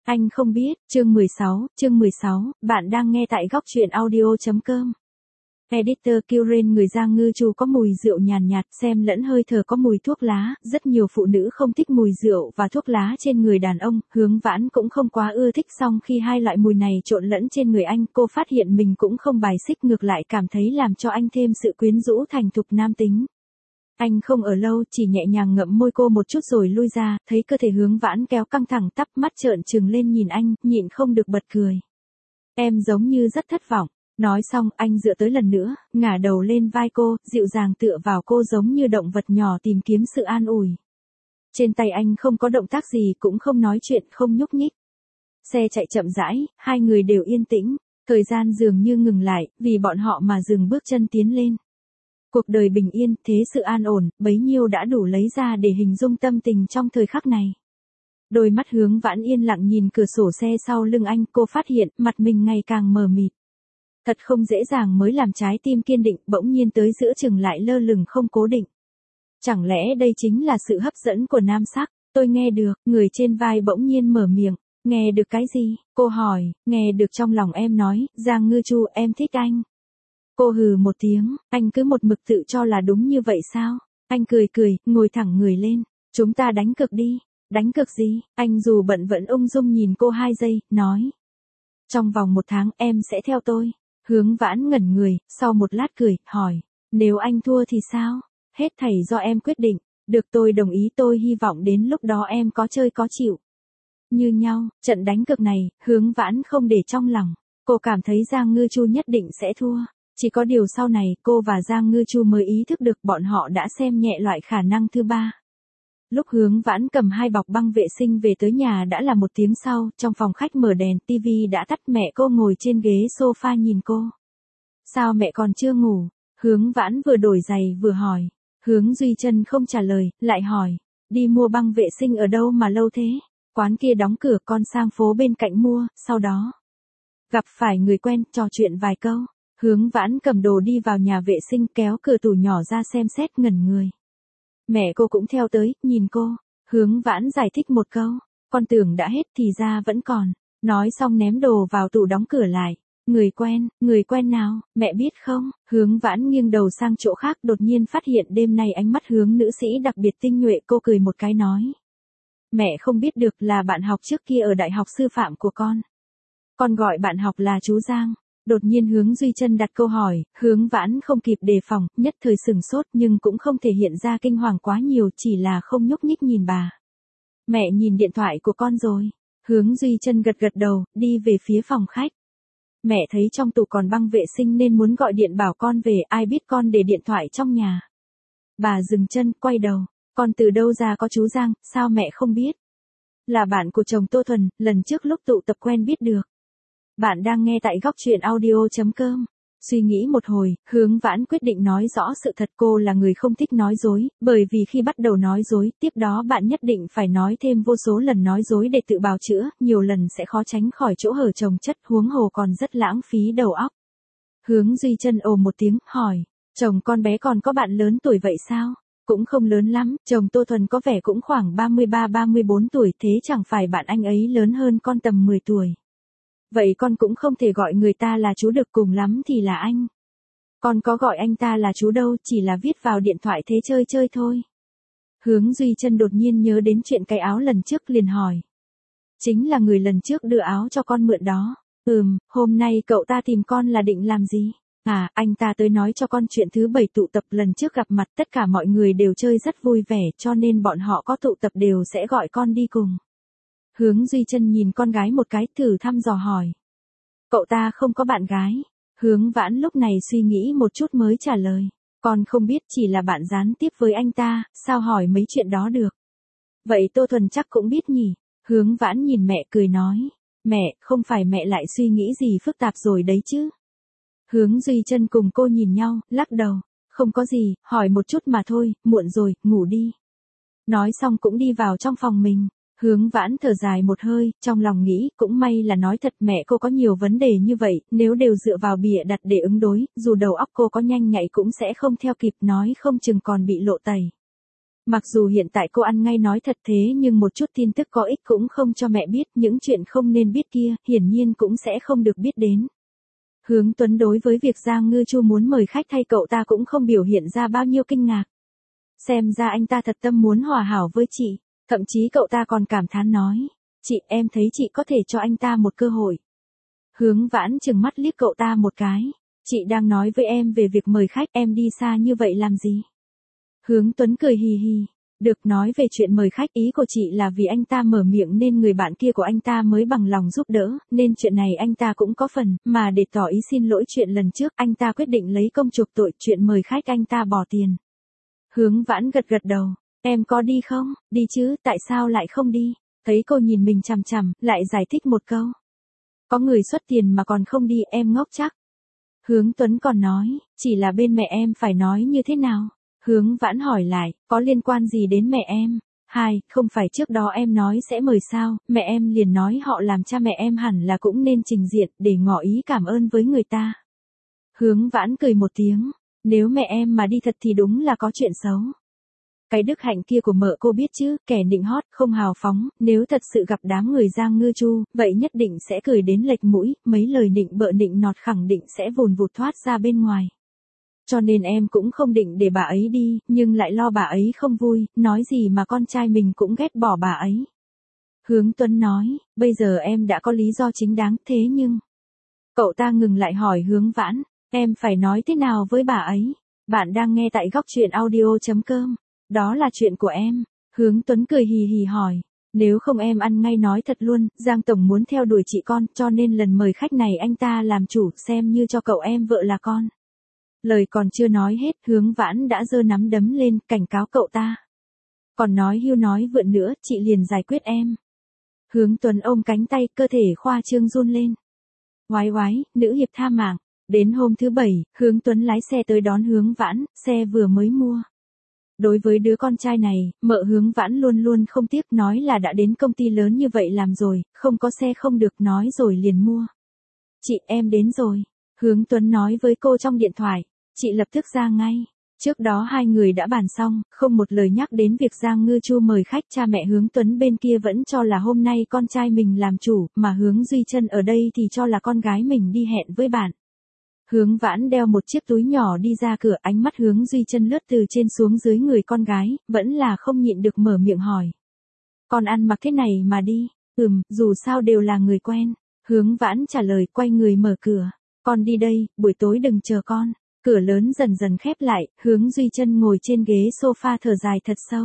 Anh không biết, chương 16, bạn đang nghe tại góc truyện audio.com. Editor Kieran người Giang Ngư Chu có mùi rượu nhàn nhạt, xem lẫn hơi thở có mùi thuốc lá, rất nhiều phụ nữ không thích mùi rượu và thuốc lá trên người đàn ông, Hướng Vãn cũng không quá ưa thích, song khi hai loại mùi này trộn lẫn trên người anh, cô phát hiện mình cũng không bài xích, ngược lại cảm thấy làm cho anh thêm sự quyến rũ thành thục nam tính. Anh không ở lâu, chỉ nhẹ nhàng ngậm môi cô một chút rồi lui ra, thấy cơ thể Hướng Vãn kéo căng thẳng tắp, mắt trợn trừng lên nhìn anh, nhịn không được bật cười. Em giống như rất thất vọng. Nói xong, anh dựa tới lần nữa, ngả đầu lên vai cô, dịu dàng tựa vào cô giống như động vật nhỏ tìm kiếm sự an ủi. Trên tay anh không có động tác gì, cũng không nói chuyện, không nhúc nhích. Xe chạy chậm rãi, hai người đều yên tĩnh, thời gian dường như ngừng lại, vì bọn họ mà dừng bước chân tiến lên. Cuộc đời bình yên, thế sự an ổn, bấy nhiêu đã đủ lấy ra để hình dung tâm tình trong thời khắc này. Đôi mắt Hướng Vãn yên lặng nhìn cửa sổ xe sau lưng anh, cô phát hiện mặt mình ngày càng mờ mịt. Thật không dễ dàng mới làm trái tim kiên định, bỗng nhiên tới giữa chừng lại lơ lửng không cố định. Chẳng lẽ đây chính là sự hấp dẫn của nam sắc? Tôi nghe được, người trên vai bỗng nhiên mở miệng. Nghe được cái gì? Cô hỏi, nghe được trong lòng em nói, Giang Ngư Chu em thích anh. Cô hừ một tiếng, anh cứ một mực tự cho là đúng như vậy sao? Anh cười cười, ngồi thẳng người lên. Chúng ta đánh cược đi. Đánh cược gì? Anh dù bận vẫn ung dung nhìn cô 2 giây, nói. Trong vòng 1 tháng em sẽ theo tôi. Hướng Vãn ngẩn người, sau một lát cười, hỏi. Nếu anh thua thì sao? Hết thảy do em quyết định. Được, tôi đồng ý, tôi hy vọng đến lúc đó em có chơi có chịu. Như nhau, trận đánh cược này, Hướng Vãn không để trong lòng. Cô cảm thấy Giang Ngư Chu nhất định sẽ thua. Chỉ có điều sau này cô và Giang Ngư Chu mới ý thức được bọn họ đã xem nhẹ loại khả năng thứ ba. Lúc Hướng Vãn cầm 2 bọc băng vệ sinh về tới nhà đã là 1 tiếng sau, trong phòng khách mở đèn, tivi đã tắt, mẹ cô ngồi trên ghế sofa nhìn cô. Sao mẹ còn chưa ngủ? Hướng Vãn vừa đổi giày vừa hỏi. Hướng Duy Chân không trả lời, lại hỏi. Đi mua băng vệ sinh ở đâu mà lâu thế? Quán kia đóng cửa, con sang phố bên cạnh mua, sau đó. Gặp phải người quen, trò chuyện vài câu. Hướng Vãn cầm đồ đi vào nhà vệ sinh, kéo cửa tủ nhỏ ra xem xét, ngẩn người. Mẹ cô cũng theo tới, nhìn cô. Hướng Vãn giải thích một câu. Con tưởng đã hết thì ra vẫn còn. Nói xong ném đồ vào tủ đóng cửa lại. Người quen nào, mẹ biết không? Hướng Vãn nghiêng đầu sang chỗ khác, đột nhiên phát hiện đêm nay ánh mắt Hướng nữ sĩ đặc biệt tinh nhuệ, cô cười một cái nói. Mẹ không biết được, là bạn học trước kia ở đại học sư phạm của con. Con gọi bạn học là chú Giang. Đột nhiên Hướng Duy Chân đặt câu hỏi, Hướng Vãn không kịp đề phòng, nhất thời sừng sốt nhưng cũng không thể hiện ra kinh hoàng quá nhiều, chỉ là không nhúc nhích nhìn bà. Mẹ nhìn điện thoại của con rồi. Hướng Duy Chân gật gật đầu, đi về phía phòng khách. Mẹ thấy trong tủ còn băng vệ sinh nên muốn gọi điện bảo con về, ai biết con để điện thoại trong nhà. Bà dừng chân, quay đầu. Con từ đâu ra có chú Giang, sao mẹ không biết? Là bạn của chồng Tô Thuần, lần trước lúc tụ tập quen biết được. Bạn đang nghe tại góc truyện audio.com. Suy nghĩ một hồi, Hướng Vãn quyết định nói rõ sự thật. Cô là người không thích nói dối, bởi vì khi bắt đầu nói dối, tiếp đó bạn nhất định phải nói thêm vô số lần nói dối để tự bào chữa, nhiều lần sẽ khó tránh khỏi chỗ hở chồng chất, huống hồ còn rất lãng phí đầu óc. Hướng Duy Chân ồ một tiếng, hỏi, chồng con bé còn có bạn lớn tuổi vậy sao? Cũng không lớn lắm, chồng Tô Thuần có vẻ cũng khoảng 33-34 tuổi, thế chẳng phải bạn anh ấy lớn hơn con tầm 10 tuổi. Vậy con cũng không thể gọi người ta là chú được, cùng lắm thì là anh. Con có gọi anh ta là chú đâu, chỉ là viết vào điện thoại thế chơi chơi thôi. Hướng Duy Chân đột nhiên nhớ đến chuyện cái áo lần trước, liền hỏi. Chính là người lần trước đưa áo cho con mượn đó. Hôm nay cậu ta tìm con là định làm gì? À, anh ta tới nói cho con chuyện thứ 7 tụ tập lần trước gặp mặt, tất cả mọi người đều chơi rất vui vẻ, cho nên bọn họ có tụ tập đều sẽ gọi con đi cùng. Hướng Duy Chân nhìn con gái một cái, thử thăm dò hỏi. Cậu ta không có bạn gái. Hướng Vãn lúc này suy nghĩ một chút mới trả lời. Con không biết, chỉ là bạn gián tiếp với anh ta, sao hỏi mấy chuyện đó được. Vậy Tô Thuần chắc cũng biết nhỉ. Hướng Vãn nhìn mẹ cười nói. Mẹ, không phải mẹ lại suy nghĩ gì phức tạp rồi đấy chứ. Hướng Duy Chân cùng cô nhìn nhau, lắc đầu. Không có gì, hỏi một chút mà thôi, muộn rồi, ngủ đi. Nói xong cũng đi vào trong phòng mình. Hướng Vãn thở dài một hơi, trong lòng nghĩ, cũng may là nói thật, mẹ cô có nhiều vấn đề như vậy, nếu đều dựa vào bịa đặt để ứng đối, dù đầu óc cô có nhanh nhạy cũng sẽ không theo kịp, nói không chừng còn bị lộ tẩy. Mặc dù hiện tại cô ăn ngay nói thật thế nhưng một chút tin tức có ích cũng không cho mẹ biết, những chuyện không nên biết kia, hiển nhiên cũng sẽ không được biết đến. Hướng Tuấn đối với việc Giang Ngư Chu muốn mời khách thay cậu ta cũng không biểu hiện ra bao nhiêu kinh ngạc. Xem ra anh ta thật tâm muốn hòa hảo với chị, thậm chí cậu ta còn cảm thán nói, chị em thấy chị có thể cho anh ta một cơ hội. Hướng Vãn chừng mắt liếc cậu ta một cái, chị đang nói với em về việc mời khách, em đi xa như vậy làm gì? Hướng Tuấn cười hì hì, được, nói về chuyện mời khách, ý của chị là vì anh ta mở miệng nên người bạn kia của anh ta mới bằng lòng giúp đỡ, nên chuyện này anh ta cũng có phần, mà để tỏ ý xin lỗi chuyện lần trước, anh ta quyết định lấy công chuộc tội, chuyện mời khách anh ta bỏ tiền. Hướng Vãn gật gật đầu, em có đi không? Đi chứ, tại sao lại không đi? Thấy cô nhìn mình chằm chằm, lại giải thích một câu. Có người xuất tiền mà còn không đi, em ngốc chắc. Hướng Tuấn còn nói, chỉ là bên mẹ em phải nói như thế nào? Hướng Vãn hỏi lại, có liên quan gì đến mẹ em? Không phải trước đó em nói sẽ mời sao, mẹ em liền nói họ làm cha mẹ em hẳn là cũng nên trình diện để ngỏ ý cảm ơn với người ta. Hướng Vãn cười một tiếng, nếu mẹ em mà đi thật thì đúng là có chuyện xấu. Cái đức hạnh kia của mợ cô biết chứ, kẻ nịnh hót, không hào phóng, nếu thật sự gặp đám người Giang Ngư Chu, vậy nhất định sẽ cười đến lệch mũi, mấy lời nịnh bợ nịnh nọt khẳng định sẽ vùn vụt thoát ra bên ngoài. Cho nên em cũng không định để bà ấy đi, nhưng lại lo bà ấy không vui, nói gì mà con trai mình cũng ghét bỏ bà ấy. Hướng Tuấn nói, bây giờ em đã có lý do chính đáng, thế nhưng... Cậu ta ngừng lại hỏi Hướng Vãn, em phải nói thế nào với bà ấy? Bạn đang nghe tại góc truyện audio.com. Đó là chuyện của em. Hướng Tuấn cười hì hì hỏi, nếu không em ăn ngay nói thật luôn, Giang Tổng muốn theo đuổi chị con, cho nên lần mời khách này anh ta làm chủ, xem như cho cậu em vợ là con. Lời còn chưa nói hết, Hướng Vãn đã giơ nắm đấm lên, cảnh cáo cậu ta. Còn nói hưu nói vượn nữa, chị liền giải quyết em. Hướng Tuấn ôm cánh tay, cơ thể khoa trương run lên. Oái oái, nữ hiệp tha mạng. Đến hôm thứ Bảy, Hướng Tuấn lái xe tới đón Hướng Vãn, xe vừa mới mua. Đối với đứa con trai này, mợ Hướng Vãn luôn luôn không tiếc, nói là đã đến công ty lớn như vậy làm rồi, không có xe không được, nói rồi liền mua. Chị, em đến rồi. Hướng Tuấn nói với cô trong điện thoại, chị lập tức ra ngay. Trước đó hai người đã bàn xong, không một lời nhắc đến việc Giang Ngư Chu mời khách, cha mẹ Hướng Tuấn bên kia vẫn cho là hôm nay con trai mình làm chủ, mà Hướng Duy Chân ở đây thì cho là con gái mình đi hẹn với bạn. Hướng Vãn đeo một chiếc túi nhỏ đi ra cửa, ánh mắt Hướng Duy Chân lướt từ trên xuống dưới người con gái, vẫn là không nhịn được mở miệng hỏi. Con ăn mặc thế này mà đi, dù sao đều là người quen. Hướng Vãn trả lời, quay người mở cửa. Con đi đây, buổi tối đừng chờ con. Cửa lớn dần dần khép lại, Hướng Duy Chân ngồi trên ghế sofa thở dài thật sâu.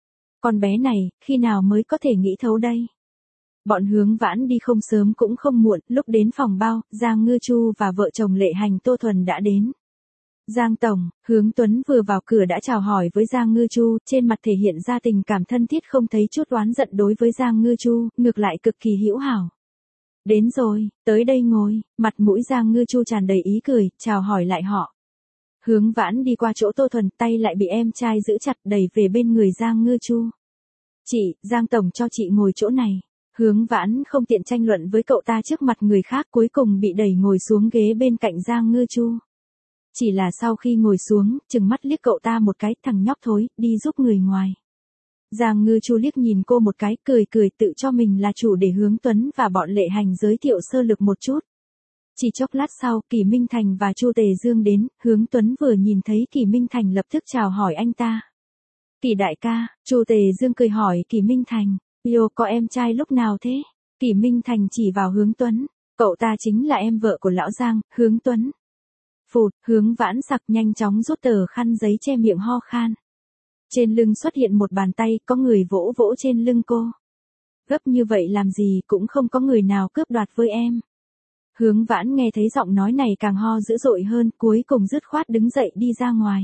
Con bé này, khi nào mới có thể nghĩ thấu đây? Bọn Hướng Vãn đi không sớm cũng không muộn, lúc đến phòng bao, Giang Ngư Chu và vợ chồng Lệ Hành Tô Thuần đã đến. Giang Tổng, Hướng Tuấn vừa vào cửa đã chào hỏi với Giang Ngư Chu, trên mặt thể hiện ra tình cảm thân thiết, không thấy chút oán giận đối với Giang Ngư Chu, ngược lại cực kỳ hữu hảo. Đến rồi, tới đây ngồi, mặt mũi Giang Ngư Chu tràn đầy ý cười, chào hỏi lại họ. Hướng Vãn đi qua chỗ Tô Thuần, tay lại bị em trai giữ chặt, đẩy về bên người Giang Ngư Chu. Chị, Giang Tổng cho chị ngồi chỗ này. Hướng Vãn không tiện tranh luận với cậu ta trước mặt người khác, cuối cùng bị đẩy ngồi xuống ghế bên cạnh Giang Ngư Chu. Chỉ là sau khi ngồi xuống, chừng mắt liếc cậu ta một cái, thằng nhóc thối, đi giúp người ngoài. Giang Ngư Chu liếc nhìn cô một cái, cười cười, tự cho mình là chủ để Hướng Tuấn và bọn Lệ Hành giới thiệu sơ lược một chút. Chỉ chốc lát sau, Kỷ Minh Thành và Chu Tề Dương đến, Hướng Tuấn vừa nhìn thấy Kỷ Minh Thành lập tức chào hỏi anh ta. Kỷ đại ca, Chu Tề Dương cười hỏi Kỷ Minh Thành, "Yo, có em trai lúc nào thế?" Kỷ Minh Thành chỉ vào Hướng Tuấn, "Cậu ta chính là em vợ của lão Giang, Hướng Tuấn." Phụt, Hướng Vãn sặc nhanh chóng rút tờ khăn giấy che miệng ho khan. Trên lưng xuất hiện một bàn tay, có người vỗ vỗ trên lưng cô. Gấp như vậy làm gì, cũng không có người nào cướp đoạt với em. Hướng Vãn nghe thấy giọng nói này càng ho dữ dội hơn, cuối cùng dứt khoát đứng dậy đi ra ngoài.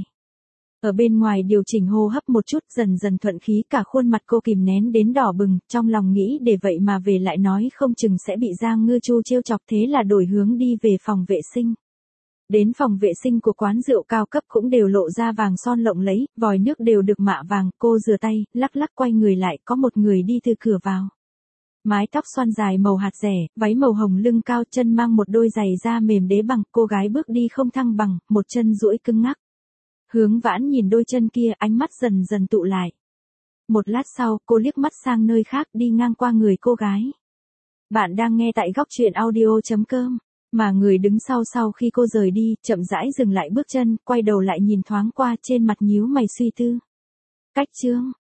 Ở bên ngoài điều chỉnh hô hấp một chút, dần dần thuận khí, cả khuôn mặt cô kìm nén đến đỏ bừng, trong lòng nghĩ để vậy mà về lại nói không chừng sẽ bị Giang Ngư Chu trêu chọc, thế là đổi hướng đi về phòng vệ sinh. Đến phòng vệ sinh của quán rượu cao cấp cũng đều lộ ra vàng son lộng lẫy, vòi nước đều được mạ vàng, cô rửa tay, lắc lắc quay người lại, có một người đi từ cửa vào. Mái tóc xoăn dài màu hạt rẻ, váy màu hồng lưng cao, chân mang một đôi giày da mềm đế bằng, cô gái bước đi không thăng bằng, một chân duỗi cứng ngắc. Hướng Vãn nhìn đôi chân kia, ánh mắt dần dần tụ lại. Một lát sau, cô liếc mắt sang nơi khác đi ngang qua người cô gái. Bạn đang nghe tại góc chuyện audio.com. Mà người đứng sau khi cô rời đi, chậm rãi dừng lại bước chân, quay đầu lại nhìn thoáng qua trên mặt nhíu mày suy tư. Cách chương.